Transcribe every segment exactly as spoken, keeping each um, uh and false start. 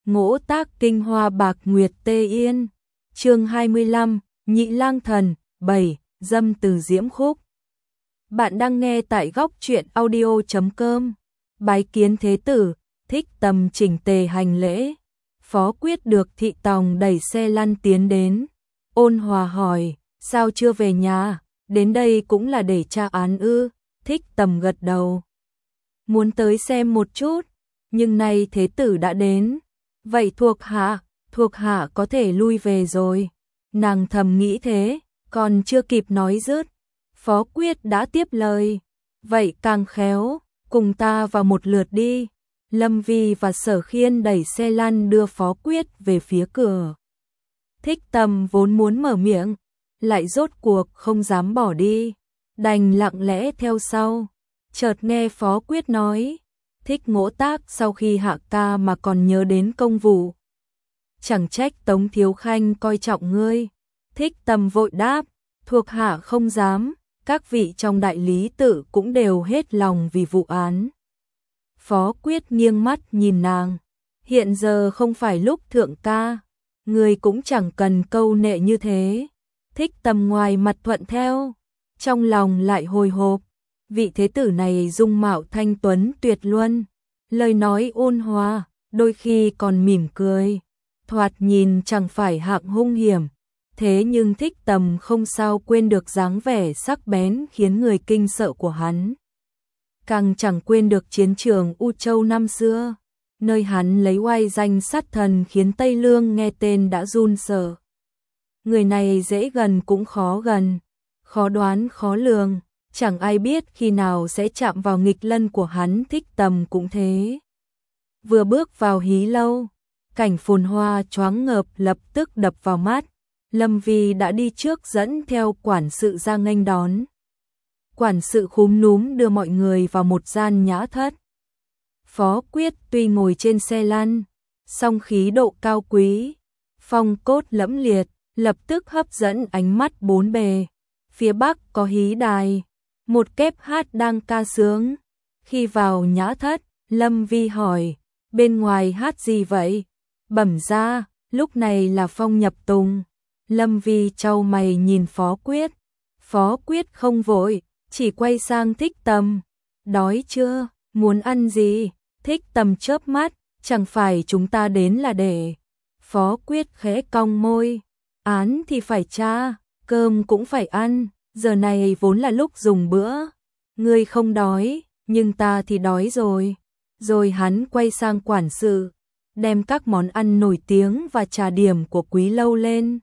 Ngỗ tác kinh hoa bạc nguyệt tê yên. Chương hai mươi lăm, Nhị lang thần, bảy, dâm từ diễm khúc. Bạn đang nghe tại góc truyện audio chấm com. Bái kiến thế tử, Thích Tầm chỉnh tề hành lễ. Phó Quyết được thị tòng đẩy xe lăn tiến đến. Ôn hòa hỏi, sao chưa về nhà, đến đây cũng là để tra án ư? Thích Tầm gật đầu. Muốn tới xem một chút, nhưng nay thế tử đã đến. Vậy thuộc hạ, thuộc hạ có thể lui về rồi. Nàng thầm nghĩ thế, còn chưa kịp nói dứt. Phó Quyết đã tiếp lời. Vậy càng khéo, cùng ta vào một lượt đi. Lâm Vi và Sở Khiên đẩy xe lăn đưa Phó Quyết về phía cửa. Thích Tầm vốn muốn mở miệng, lại rốt cuộc không dám bỏ đi, đành lặng lẽ theo sau. Chợt nghe Phó Quyết nói, Thích Ngỗ Tác sau khi hạ ca mà còn nhớ đến công vụ. Chẳng trách Tống Thiếu Khanh coi trọng ngươi. Thích Tầm vội đáp, thuộc hạ không dám, các vị trong đại lý tự cũng đều hết lòng vì vụ án. Phó Quyết nghiêng mắt nhìn nàng, hiện giờ không phải lúc thượng ca, ngươi cũng chẳng cần câu nệ như thế. Thích Tầm ngoài mặt thuận theo, trong lòng lại hồi hộp, vị thế tử này dung mạo thanh tuấn tuyệt luân, lời nói ôn hòa, đôi khi còn mỉm cười, thoạt nhìn chẳng phải hạng hung hiểm. Thế nhưng Thích Tầm không sao quên được dáng vẻ sắc bén khiến người kinh sợ của hắn. Càng chẳng quên được chiến trường U Châu năm xưa, nơi hắn lấy oai danh sát thần khiến Tây Lương nghe tên đã run sợ. Người này dễ gần cũng khó gần, khó đoán khó lường, chẳng ai biết khi nào sẽ chạm vào nghịch lân của hắn. Thích Tầm cũng thế. Vừa bước vào hí lâu, cảnh phồn hoa choáng ngợp lập tức đập vào mắt. Lâm Vi đã đi trước dẫn theo quản sự ra nghênh đón. Quản sự khúm núm đưa mọi người vào một gian nhã thất. Phó Quyết tuy ngồi trên xe lăn, song khí độ cao quý, phong cốt lẫm liệt, lập tức hấp dẫn ánh mắt bốn bề. Phía bắc có hí đài, một kép hát đang ca sướng. Khi vào nhã thất, Lâm Vi hỏi, bên ngoài hát gì vậy? Bẩm ra, lúc này là Phong nhập tùng. Lâm Vi chau mày nhìn Phó Quyết. Phó Quyết không vội, chỉ quay sang Thích Tầm. Đói chưa? Muốn ăn gì? Thích Tầm chớp mắt, chẳng phải chúng ta đến là để. Phó Quyết khẽ cong môi. Án thì phải tra, cơm cũng phải ăn, giờ này vốn là lúc dùng bữa. Ngươi không đói, nhưng ta thì đói rồi. Rồi hắn quay sang quản sự, đem các món ăn nổi tiếng và trà điểm của quý lâu lên.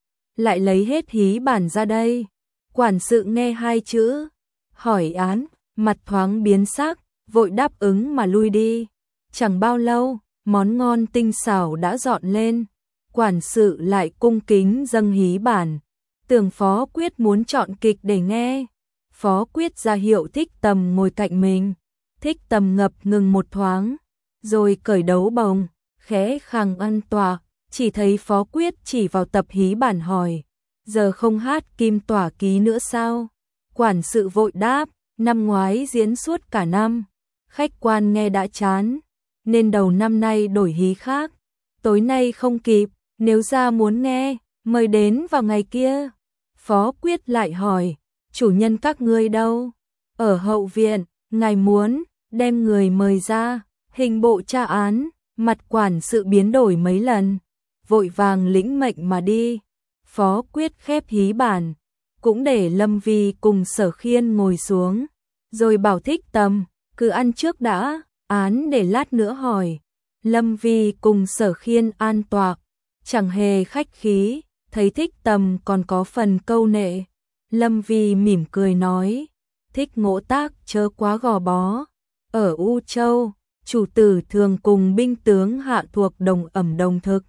Lại lấy hết hí bản ra đây. Quản sự nghe hai chữ hỏi án, mặt thoáng biến sắc, vội đáp ứng mà lui đi. Chẳng bao lâu, món ngon tinh xảo đã dọn lên. Quản sự lại cung kính dâng hí bản. Tưởng Phó Quyết muốn chọn kịch để nghe. Phó Quyết ra hiệu Thích Tầm ngồi cạnh mình. Thích Tầm ngập ngừng một thoáng, rồi cởi đấu bồng, khẽ khàng ăn tòa. Chỉ thấy Phó Quyết chỉ vào tập hí bản hỏi, giờ không hát Kim Tỏa Ký nữa sao? Quản sự vội đáp, năm ngoái diễn suốt cả năm, khách quan nghe đã chán, nên đầu năm nay đổi hí khác. Tối nay không kịp, nếu ra muốn nghe, mời đến vào ngày kia. Phó Quyết lại hỏi, chủ nhân các ngươi đâu? Ở hậu viện, ngài muốn, đem người mời ra, hình bộ tra án. Mặt quản sự biến đổi mấy lần, vội vàng lĩnh mệnh mà đi. Phó Quyết khép hí bản, cũng để Lâm Vi cùng Sở Khiên ngồi xuống, rồi bảo Thích Tầm, cứ ăn trước đã, án để lát nữa hỏi. Lâm Vi cùng Sở Khiên an tọa, chẳng hề khách khí, thấy Thích Tầm còn có phần câu nệ. Lâm Vi mỉm cười nói, Thích Ngỗ Tác chớ quá gò bó. Ở U Châu, chủ tử thường cùng binh tướng hạ thuộc đồng ẩm đồng thực.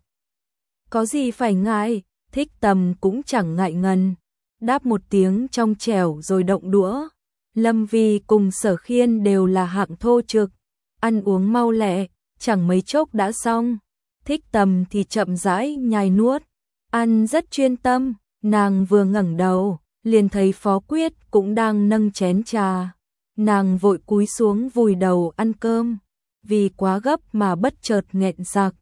Có gì phải ngại? Thích Tầm cũng chẳng ngại ngần, đáp một tiếng trong trẻo rồi động đũa. Lâm Vi cùng Sở Khiên đều là hạng thô trực, ăn uống mau lẹ, chẳng mấy chốc đã xong. Thích Tầm thì chậm rãi nhai nuốt, ăn rất chuyên tâm. Nàng vừa ngẩng đầu, liền thấy Phó Quyết cũng đang nâng chén trà. Nàng vội cúi xuống vùi đầu ăn cơm, vì quá gấp mà bất chợt nghẹn sặc.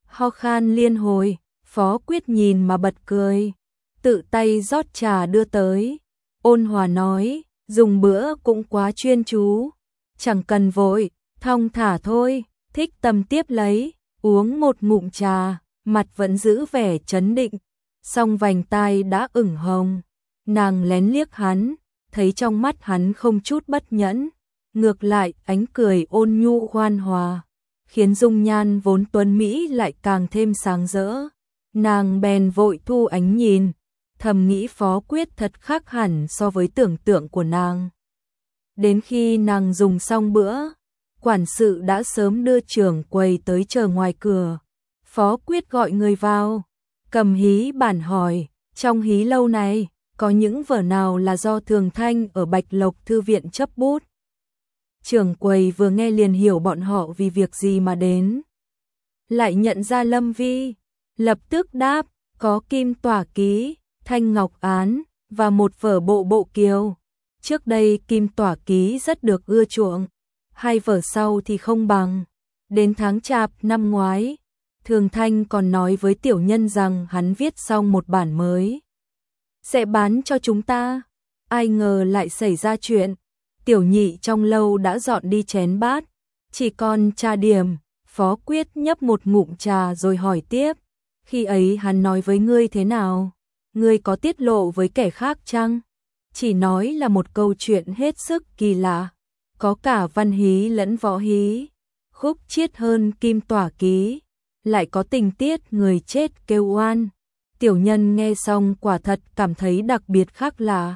Ho khan liên hồi, Phó Quyết nhìn mà bật cười, tự tay rót trà đưa tới, ôn hòa nói, dùng bữa cũng quá chuyên chú, chẳng cần vội, thong thả thôi. Thích Tâm tiếp lấy, uống một ngụm trà, mặt vẫn giữ vẻ trấn định, song vành tai đã ửng hồng. Nàng lén liếc hắn, thấy trong mắt hắn không chút bất nhẫn, ngược lại ánh cười ôn nhu khoan hòa, khiến dung nhan vốn tuấn mỹ lại càng thêm sáng rỡ. Nàng bèn vội thu ánh nhìn, thầm nghĩ Phó Quyết thật khác hẳn so với tưởng tượng của nàng. Đến khi nàng dùng xong bữa, quản sự đã sớm đưa trưởng quầy tới chờ ngoài cửa. Phó Quyết gọi người vào, cầm hí bản hỏi, trong hí lâu này, có những vở nào là do Thường Thanh ở Bạch Lộc Thư viện chấp bút? Trưởng quầy vừa nghe liền hiểu bọn họ vì việc gì mà đến. Lại nhận ra Lâm Vi, lập tức đáp, có Kim Tỏa Ký, Thanh Ngọc Án, và một vở Bộ Bộ Kiều. Trước đây Kim Tỏa Ký rất được ưa chuộng, hai vở sau thì không bằng. Đến tháng Chạp năm ngoái, Thường Thanh còn nói với tiểu nhân rằng hắn viết xong một bản mới, sẽ bán cho chúng ta. Ai ngờ lại xảy ra chuyện, tiểu nhị trong lâu đã dọn đi chén bát, chỉ còn trà điểm. Phó Quyết nhấp một ngụm trà rồi hỏi tiếp, khi ấy hắn nói với ngươi thế nào? Ngươi có tiết lộ với kẻ khác chăng? Chỉ nói là một câu chuyện hết sức kỳ lạ, có cả văn hí lẫn võ hí, khúc chiết hơn Kim Tỏa Ký, lại có tình tiết người chết kêu oan. Tiểu nhân nghe xong quả thật cảm thấy đặc biệt khác lạ,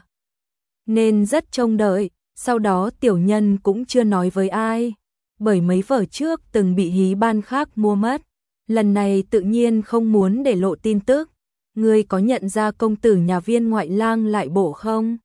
nên rất trông đợi. Sau đó tiểu nhân cũng chưa nói với ai, bởi mấy vở trước từng bị hí ban khác mua mất, lần này tự nhiên không muốn để lộ tin tức. Ngươi có nhận ra công tử nhà Viên ngoại lang lại bộ không?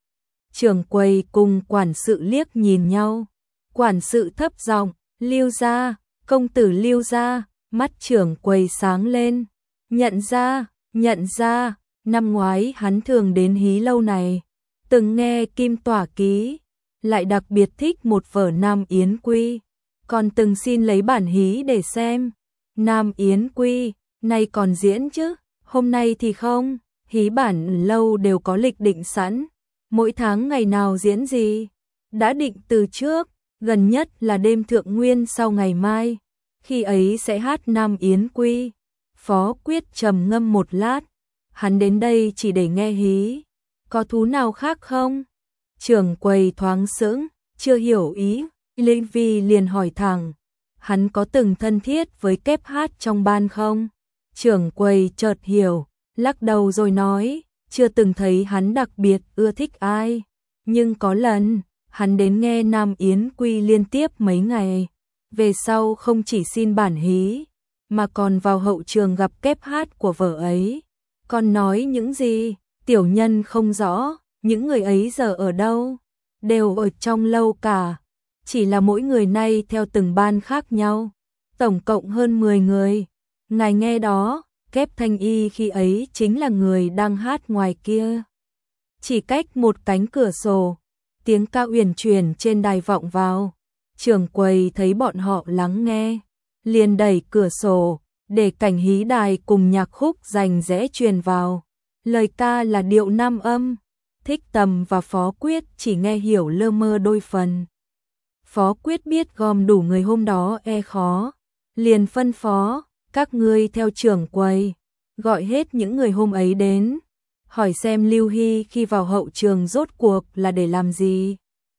Trưởng quầy cùng quản sự liếc nhìn nhau, quản sự thấp giọng, Lưu gia, công tử Lưu gia. Mắt trưởng quầy sáng lên, nhận ra, nhận ra, năm ngoái hắn thường đến hí lâu này, từng nghe Kim Tỏa Ký, lại đặc biệt thích một vở Nam Yến Quy, còn từng xin lấy bản hí để xem. Nam Yến Quy, nay còn diễn chứ, hôm nay thì không, hí bản lâu đều có lịch định sẵn, mỗi tháng ngày nào diễn gì, đã định từ trước, gần nhất là đêm thượng nguyên sau ngày mai, khi ấy sẽ hát Nam Yến Quy. Phó Quyết trầm ngâm một lát, hắn đến đây chỉ để nghe hí, có thú nào khác không? Trưởng quầy thoáng sững, chưa hiểu ý, Linh Vi liền hỏi thẳng, hắn có từng thân thiết với kép hát trong ban không? Trưởng quầy chợt hiểu, lắc đầu rồi nói, chưa từng thấy hắn đặc biệt ưa thích ai, nhưng có lần, hắn đến nghe Nam Yến Quy liên tiếp mấy ngày, về sau không chỉ xin bản hí, mà còn vào hậu trường gặp kép hát của vở ấy. Còn nói những gì, tiểu nhân không rõ, những người ấy giờ ở đâu, đều ở trong lâu cả, chỉ là mỗi người nay theo từng ban khác nhau, tổng cộng hơn mười người. Ngài nghe đó, kép Thanh Y khi ấy chính là người đang hát ngoài kia. Chỉ cách một cánh cửa sổ, tiếng ca uyển chuyển trên đài vọng vào. Trưởng quầy thấy bọn họ lắng nghe, liền đẩy cửa sổ, để cảnh hí đài cùng nhạc khúc rành rẽ truyền vào. Lời ca là điệu nam âm, Thích Tầm và Phó Quyết chỉ nghe hiểu lơ mơ đôi phần. Phó Quyết biết gom đủ người hôm đó e khó, liền phân phó, các ngươi theo trưởng quầy, gọi hết những người hôm ấy đến, hỏi xem Lưu Hy khi vào hậu trường rốt cuộc là để làm gì.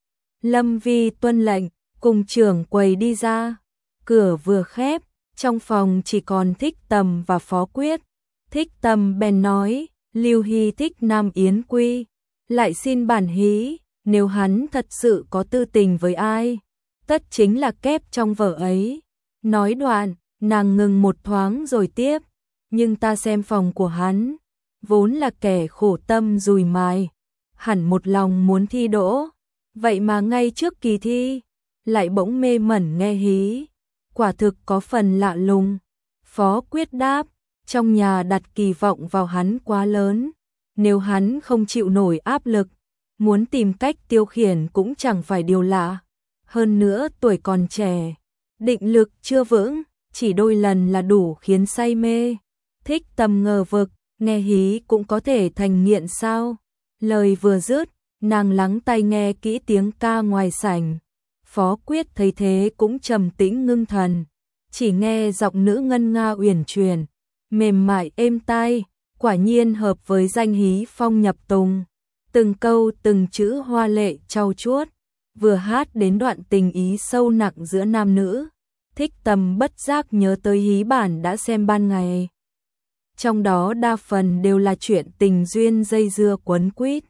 Lâm Vi tuân lệnh, cùng trưởng quầy đi ra, cửa vừa khép, trong phòng chỉ còn Thích Tầm và Phó Quyết. Thích Tầm bèn nói, Lưu Hy thích Nam Yến Quy, lại xin bản hí, nếu hắn thật sự có tư tình với ai, tất chính là kép trong vở ấy. Nói đoạn, nàng ngừng một thoáng rồi tiếp, nhưng ta xem phòng của hắn, vốn là kẻ khổ tâm dùi mài, hẳn một lòng muốn thi đỗ, vậy mà ngay trước kỳ thi, lại bỗng mê mẩn nghe hí, quả thực có phần lạ lùng. Phó Quyết đáp, trong nhà đặt kỳ vọng vào hắn quá lớn, nếu hắn không chịu nổi áp lực, muốn tìm cách tiêu khiển cũng chẳng phải điều lạ. Hơn nữa tuổi còn trẻ, định lực chưa vững, chỉ đôi lần là đủ khiến say mê. Thích Tâm ngờ vực, nghe hí cũng có thể thành nghiện sao? Lời vừa dứt, nàng lắng tai nghe kỹ tiếng ca ngoài sảnh. Phó Quyết thấy thế cũng trầm tĩnh ngưng thần, chỉ nghe giọng nữ ngân nga uyển chuyển, mềm mại êm tai, quả nhiên hợp với danh hí phong nhập tùng. Từng câu từng chữ hoa lệ trau chuốt, vừa hát đến đoạn tình ý sâu nặng giữa nam nữ. Thích Tâm bất giác nhớ tới hí bản đã xem ban ngày. Trong đó đa phần đều là chuyện tình duyên dây dưa quấn quýt.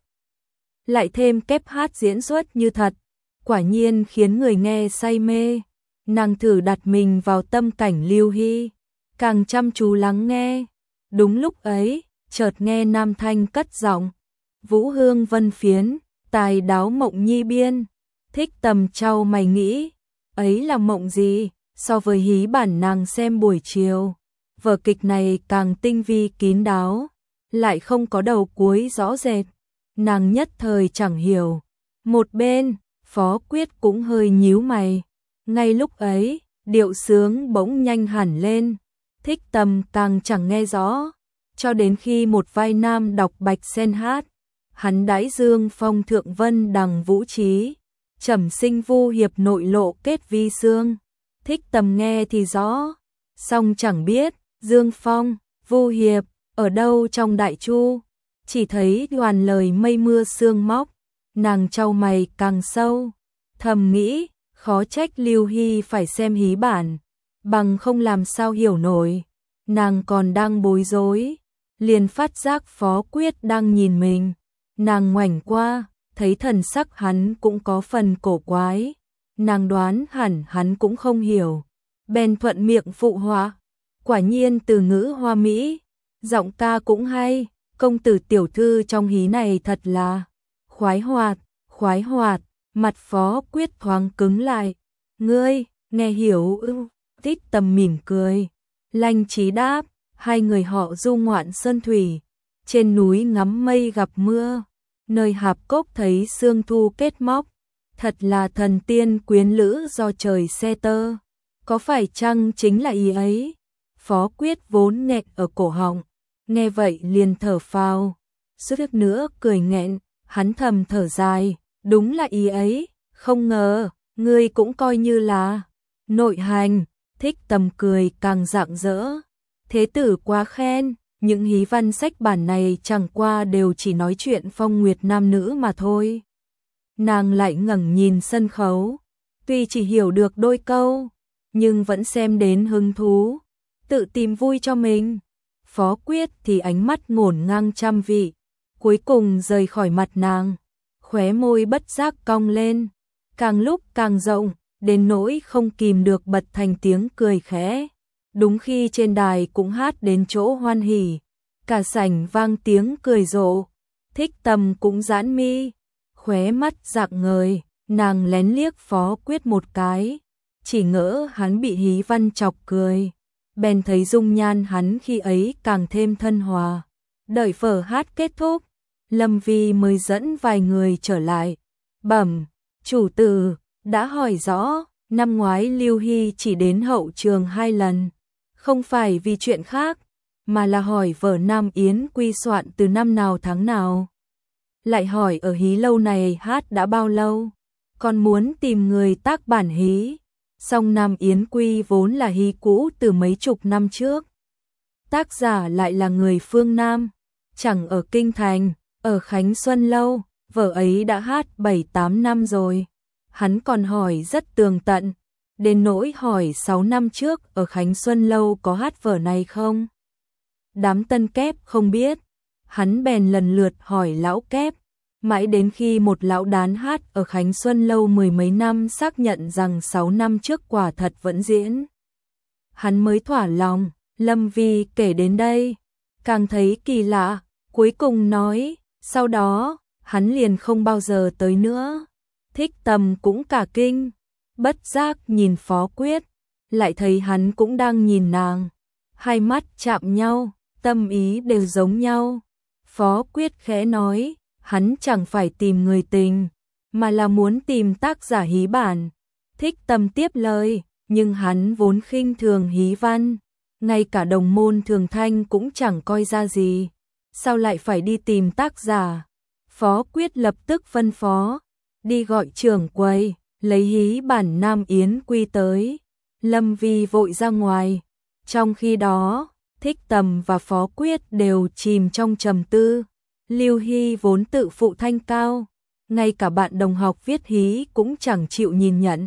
Lại thêm kép hát diễn xuất như thật, quả nhiên khiến người nghe say mê. Nàng thử đặt mình vào tâm cảnh Lưu Hy, càng chăm chú lắng nghe. Đúng lúc ấy, chợt nghe nam thanh cất giọng, Vũ hương vân phiến, tài đáo mộng nhi biên. Thích Tâm trao mày nghĩ, ấy là mộng gì? So với hí bản nàng xem buổi chiều, vở kịch này càng tinh vi kín đáo, lại không có đầu cuối rõ rệt. Nàng nhất thời chẳng hiểu. Một bên, Phó Quyết cũng hơi nhíu mày. Ngay lúc ấy, điệu sướng bỗng nhanh hẳn lên. Thích Tâm càng chẳng nghe rõ, cho đến khi một vai nam đọc bạch sen hát. Hắn đãi dương phong thượng vân đằng vũ trí, trầm sinh vu hiệp nội lộ kết vi xương. Thích Tâm nghe thì rõ, song chẳng biết Dương Phong, Vu Hiệp ở đâu trong đại chu, chỉ thấy đoàn lời mây mưa sương móc. Nàng trao mày càng sâu, thầm nghĩ khó trách Lưu Hy phải xem hí bản, bằng không làm sao hiểu nổi. Nàng còn đang bối rối, liền phát giác Phó Quyết đang nhìn mình. Nàng ngoảnh qua, thấy thần sắc hắn cũng có phần cổ quái. Nàng đoán hẳn hắn cũng không hiểu, bèn thuận miệng phụ họa, quả nhiên từ ngữ hoa mỹ, giọng ca cũng hay, công tử tiểu thư trong hí này thật là khoái hoạt, khoái hoạt. Mặt Phó Quyết thoáng cứng lại, ngươi nghe hiểu ư? Thích Tâm mỉm cười, lanh trí đáp, hai người họ du ngoạn sơn thủy, trên núi ngắm mây gặp mưa, nơi hạp cốc thấy sương thu kết móc. Thật là thần tiên quyến lữ do trời xe tơ, có phải chăng chính là ý ấy? Phó Quyết vốn nghẹn ở cổ họng, nghe vậy liền thở phào, suýt nữa cười nghẹn. Hắn thầm thở dài, đúng là ý ấy, không ngờ ngươi cũng coi như là nội hành. Thích Tâm cười càng rạng rỡ, thế tử quá khen, những hí văn sách bản này chẳng qua đều chỉ nói chuyện phong nguyệt nam nữ mà thôi. Nàng lại ngẩng nhìn sân khấu, tuy chỉ hiểu được đôi câu, nhưng vẫn xem đến hứng thú, tự tìm vui cho mình. Phó Quyết thì ánh mắt ngổn ngang trăm vị, cuối cùng rời khỏi mặt nàng, khóe môi bất giác cong lên, càng lúc càng rộng, đến nỗi không kìm được bật thành tiếng cười khẽ. Đúng khi trên đài cũng hát đến chỗ hoan hỉ, cả sảnh vang tiếng cười rộ. Thích Tâm cũng giãn mi, khóe mắt rạng ngời, nàng lén liếc Phó Quyết một cái, chỉ ngỡ hắn bị hí văn chọc cười, bèn thấy dung nhan hắn khi ấy càng thêm thân hòa. Đợi vở hát kết thúc, Lâm Vi mới dẫn vài người trở lại, bẩm, chủ tử đã hỏi rõ, năm ngoái Lưu Hy chỉ đến hậu trường hai lần, không phải vì chuyện khác, mà là hỏi vở Nam Yến quy soạn từ năm nào tháng nào. Lại hỏi ở hí lâu này hát đã bao lâu, còn muốn tìm người tác bản hí. Song Nam Yến Quy vốn là hí cũ từ mấy chục năm trước. Tác giả lại là người phương Nam, chẳng ở Kinh Thành, ở Khánh Xuân Lâu, vở ấy đã hát bảy tám năm rồi. Hắn còn hỏi rất tường tận, đến nỗi hỏi sáu năm trước ở Khánh Xuân Lâu có hát vở này không. Đám tân kép không biết, hắn bèn lần lượt hỏi lão kép, mãi đến khi một lão đán hát ở Khánh Xuân Lâu mười mấy năm xác nhận rằng sáu năm trước quả thật vẫn diễn. Hắn mới thỏa lòng. Lâm Vi kể đến đây, càng thấy kỳ lạ, cuối cùng nói, sau đó, hắn liền không bao giờ tới nữa. Thích Tâm cũng cả kinh, bất giác nhìn Phó Quyết, lại thấy hắn cũng đang nhìn nàng. Hai mắt chạm nhau, tâm ý đều giống nhau. Phó Quyết khẽ nói, hắn chẳng phải tìm người tình, mà là muốn tìm tác giả hí bản. Thích Tâm tiếp lời, nhưng hắn vốn khinh thường hí văn, ngay cả đồng môn Thường Thanh cũng chẳng coi ra gì, sao lại phải đi tìm tác giả. Phó Quyết lập tức phân phó, đi gọi trưởng quầy, lấy hí bản Nam Yến Quy tới. Lâm Vi vội ra ngoài, trong khi đó, Thích Tầm và Phó Quyết đều chìm trong trầm tư. Lưu Hy vốn tự phụ thanh cao, ngay cả bạn đồng học viết hí cũng chẳng chịu nhìn nhận.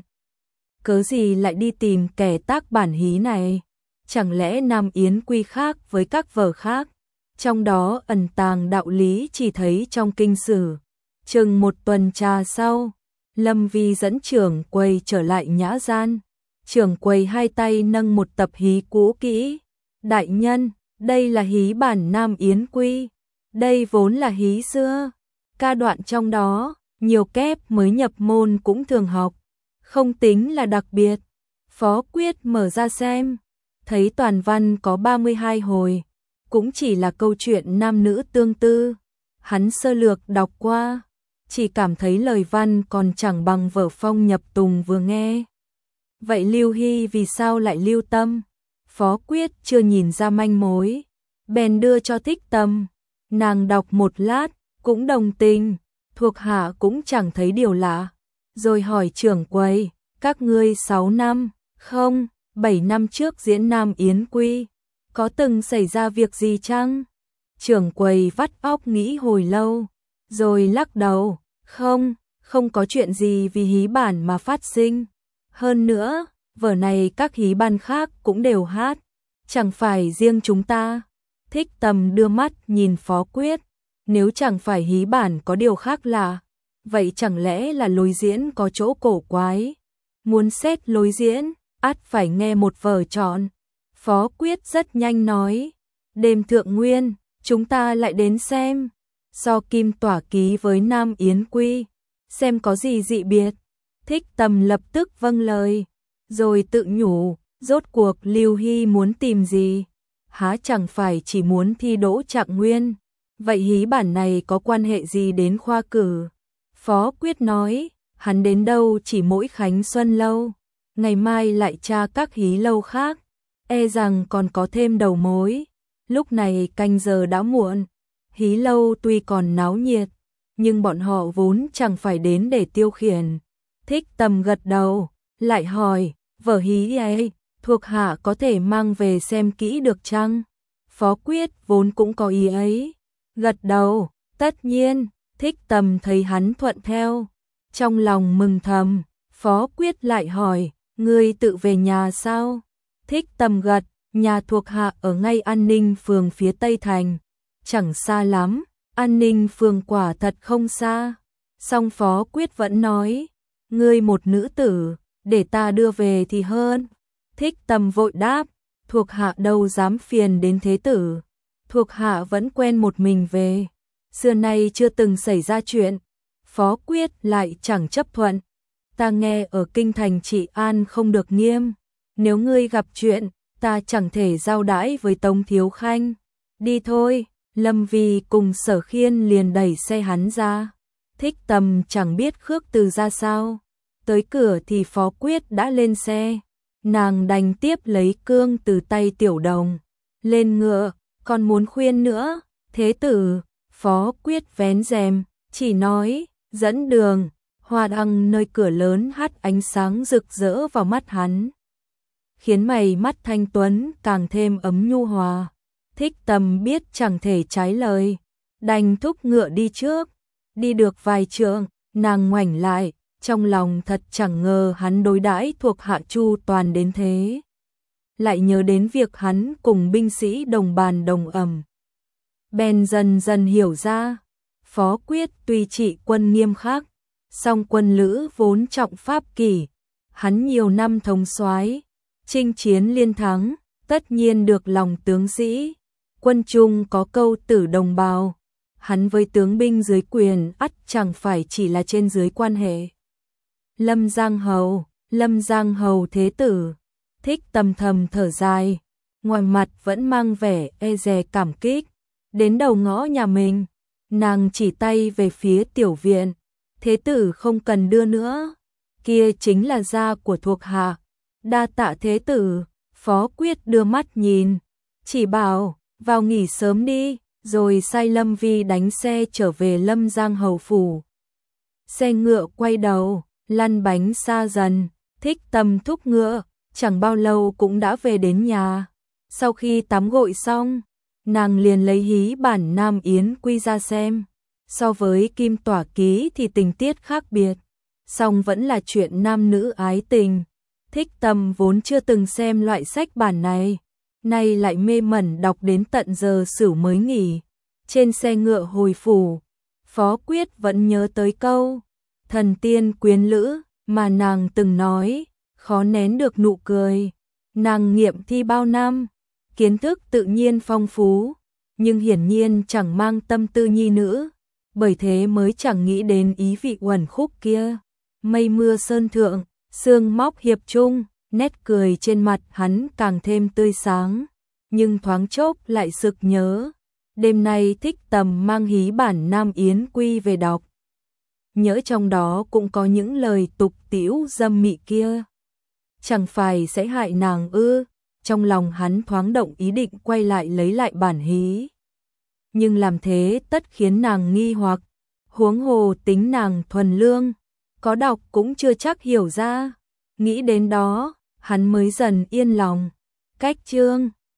Cớ gì lại đi tìm kẻ tác bản hí này? Chẳng lẽ Nam Yến Quy khác với các vở khác? Trong đó ẩn tàng đạo lý chỉ thấy trong kinh sử. Chừng một tuần trà sau, Lâm Vi dẫn trưởng quầy trở lại nhã gian. Trưởng quầy hai tay nâng một tập hí cũ kỹ. Đại nhân, đây là hí bản Nam Yến Quy. Đây vốn là hí xưa. Ca đoạn trong đó, nhiều kép mới nhập môn cũng thường học, không tính là đặc biệt. Phó Quyết mở ra xem, thấy toàn văn có ba mươi hai hồi, cũng chỉ là câu chuyện nam nữ tương tư. Hắn sơ lược đọc qua, chỉ cảm thấy lời văn còn chẳng bằng vở Phong Nhập Tùng vừa nghe. Vậy Lưu Hy vì sao lại lưu tâm? Phó Quyết chưa nhìn ra manh mối, bèn đưa cho Thích Tầm. Nàng đọc một lát, cũng đồng tình, thuộc hạ cũng chẳng thấy điều lạ. Rồi hỏi trưởng quầy, các ngươi sáu năm, không, bảy năm trước diễn Nam Yến Quy, có từng xảy ra việc gì chăng? Trưởng quầy vắt óc nghĩ hồi lâu, rồi lắc đầu, không, không có chuyện gì vì hí bản mà phát sinh. Hơn nữa, vở này các hí ban khác cũng đều hát, chẳng phải riêng chúng ta. Thích Tầm đưa mắt nhìn Phó Quyết, nếu chẳng phải hí bản có điều khác lạ, vậy chẳng lẽ là lối diễn có chỗ cổ quái? Muốn xét lối diễn, ắt phải nghe một vở trọn. Phó Quyết rất nhanh nói, đêm thượng nguyên, chúng ta lại đến xem, so kim tỏa ký với Nam Yến Quy, xem có gì dị biệt. Thích Tầm lập tức vâng lời, rồi tự nhủ, rốt cuộc Lưu Hy muốn tìm gì? Há chẳng phải chỉ muốn thi đỗ Trạng Nguyên? Vậy hí bản này có quan hệ gì đến khoa cử? Phó Quyết nói, hắn đến đâu chỉ mỗi Khánh Xuân lâu, ngày mai lại tra các hí lâu khác, e rằng còn có thêm đầu mối. Lúc này canh giờ đã muộn, hí lâu tuy còn náo nhiệt, nhưng bọn họ vốn chẳng phải đến để tiêu khiển. Thích Tầm gật đầu, lại hỏi, vở hí ấy, thuộc hạ có thể mang về xem kỹ được chăng? Phó Quyết vốn cũng có ý ấy, gật đầu, tất nhiên. Thích Tầm thấy hắn thuận theo, trong lòng mừng thầm. Phó Quyết lại hỏi, ngươi tự về nhà sao? Thích Tầm gật, nhà thuộc hạ ở ngay An Ninh phường phía Tây Thành, chẳng xa lắm. An Ninh phường quả thật không xa. Song Phó Quyết vẫn nói, ngươi một nữ tử, để ta đưa về thì hơn. Thích Tầm vội đáp, thuộc hạ đâu dám phiền đến thế tử, thuộc hạ vẫn quen một mình về, xưa nay chưa từng xảy ra chuyện. Phó Quyết lại chẳng chấp thuận, ta nghe ở kinh thành trị an không được nghiêm, nếu ngươi gặp chuyện, ta chẳng thể giao đãi với Tống Thiếu Khanh. Đi thôi. Lâm Vi cùng Sở Khiên liền đẩy xe hắn ra. Thích Tầm chẳng biết khước từ ra sao, tới cửa thì Phó Quyết đã lên xe. Nàng đành tiếp lấy cương từ tay Tiểu Đồng, lên ngựa, còn muốn khuyên nữa. Thế tử, Phó Quyết vén rèm, chỉ nói, dẫn đường. Hoa đăng nơi cửa lớn hắt ánh sáng rực rỡ vào mắt hắn, khiến mày mắt thanh tuấn càng thêm ấm nhu hòa. Thích Tầm biết chẳng thể trái lời, đành thúc ngựa đi trước. Đi được vài trượng, nàng ngoảnh lại, trong lòng thật chẳng ngờ hắn đối đãi thuộc hạ chu toàn đến thế. Lại nhớ đến việc hắn cùng binh sĩ đồng bàn đồng ẩm, bèn dần dần hiểu ra. Phó Quyết tuy trị quân nghiêm khắc, song quân lữ vốn trọng pháp kỷ, hắn nhiều năm thống soái, chinh chiến liên thắng, tất nhiên được lòng tướng sĩ. Quân trung có câu tử đồng bào, hắn với tướng binh dưới quyền ắt chẳng phải chỉ là trên dưới quan hệ. Lâm Giang Hầu, Lâm Giang Hầu thế tử. Thích Tầm thầm thở dài, ngoài mặt vẫn mang vẻ e dè cảm kích. Đến đầu ngõ nhà mình, nàng chỉ tay về phía tiểu viện, thế tử không cần đưa nữa, kia chính là gia của thuộc hạ, Đa tạ thế tử. Phó Quyết đưa mắt nhìn, chỉ bảo, vào nghỉ sớm đi, rồi sai Lâm Vi đánh xe trở về Lâm Giang hầu phủ. Xe ngựa quay đầu, lăn bánh xa dần, Thích Tâm thúc ngựa, chẳng bao lâu cũng đã về đến nhà. Sau khi tắm gội xong, nàng liền lấy hí bản Nam Yến Quy ra xem. So với Kim Tỏa Ký thì tình tiết khác biệt, song vẫn là chuyện nam nữ ái tình. Thích Tâm vốn chưa từng xem loại sách bản này, nay lại mê mẩn đọc đến tận giờ Sửu mới nghỉ. Trên xe ngựa hồi phủ, Phó Quyết vẫn nhớ tới câu thần tiên quyến lữ mà nàng từng nói, khó nén được nụ cười. Nàng nghiệm thi bao năm, kiến thức tự nhiên phong phú, nhưng hiển nhiên chẳng mang tâm tư nhi nữ, bởi thế mới chẳng nghĩ đến ý vị uẩn khúc kia. Mây mưa sơn thượng, sương móc hiệp trung, nét cười trên mặt hắn càng thêm tươi sáng, nhưng thoáng chốc lại sực nhớ. Đêm nay Thích Tầm mang hí bản Nam Yến Quy về đọc, nhớ trong đó cũng có những lời tục tĩu dâm mị kia, chẳng phải sẽ hại nàng ư? Trong lòng hắn thoáng động ý định quay lại lấy lại bản hí, nhưng làm thế tất khiến nàng nghi hoặc, huống hồ tính nàng thuần lương, có đọc cũng chưa chắc hiểu ra. Nghĩ đến đó, hắn mới dần yên lòng. Cách chương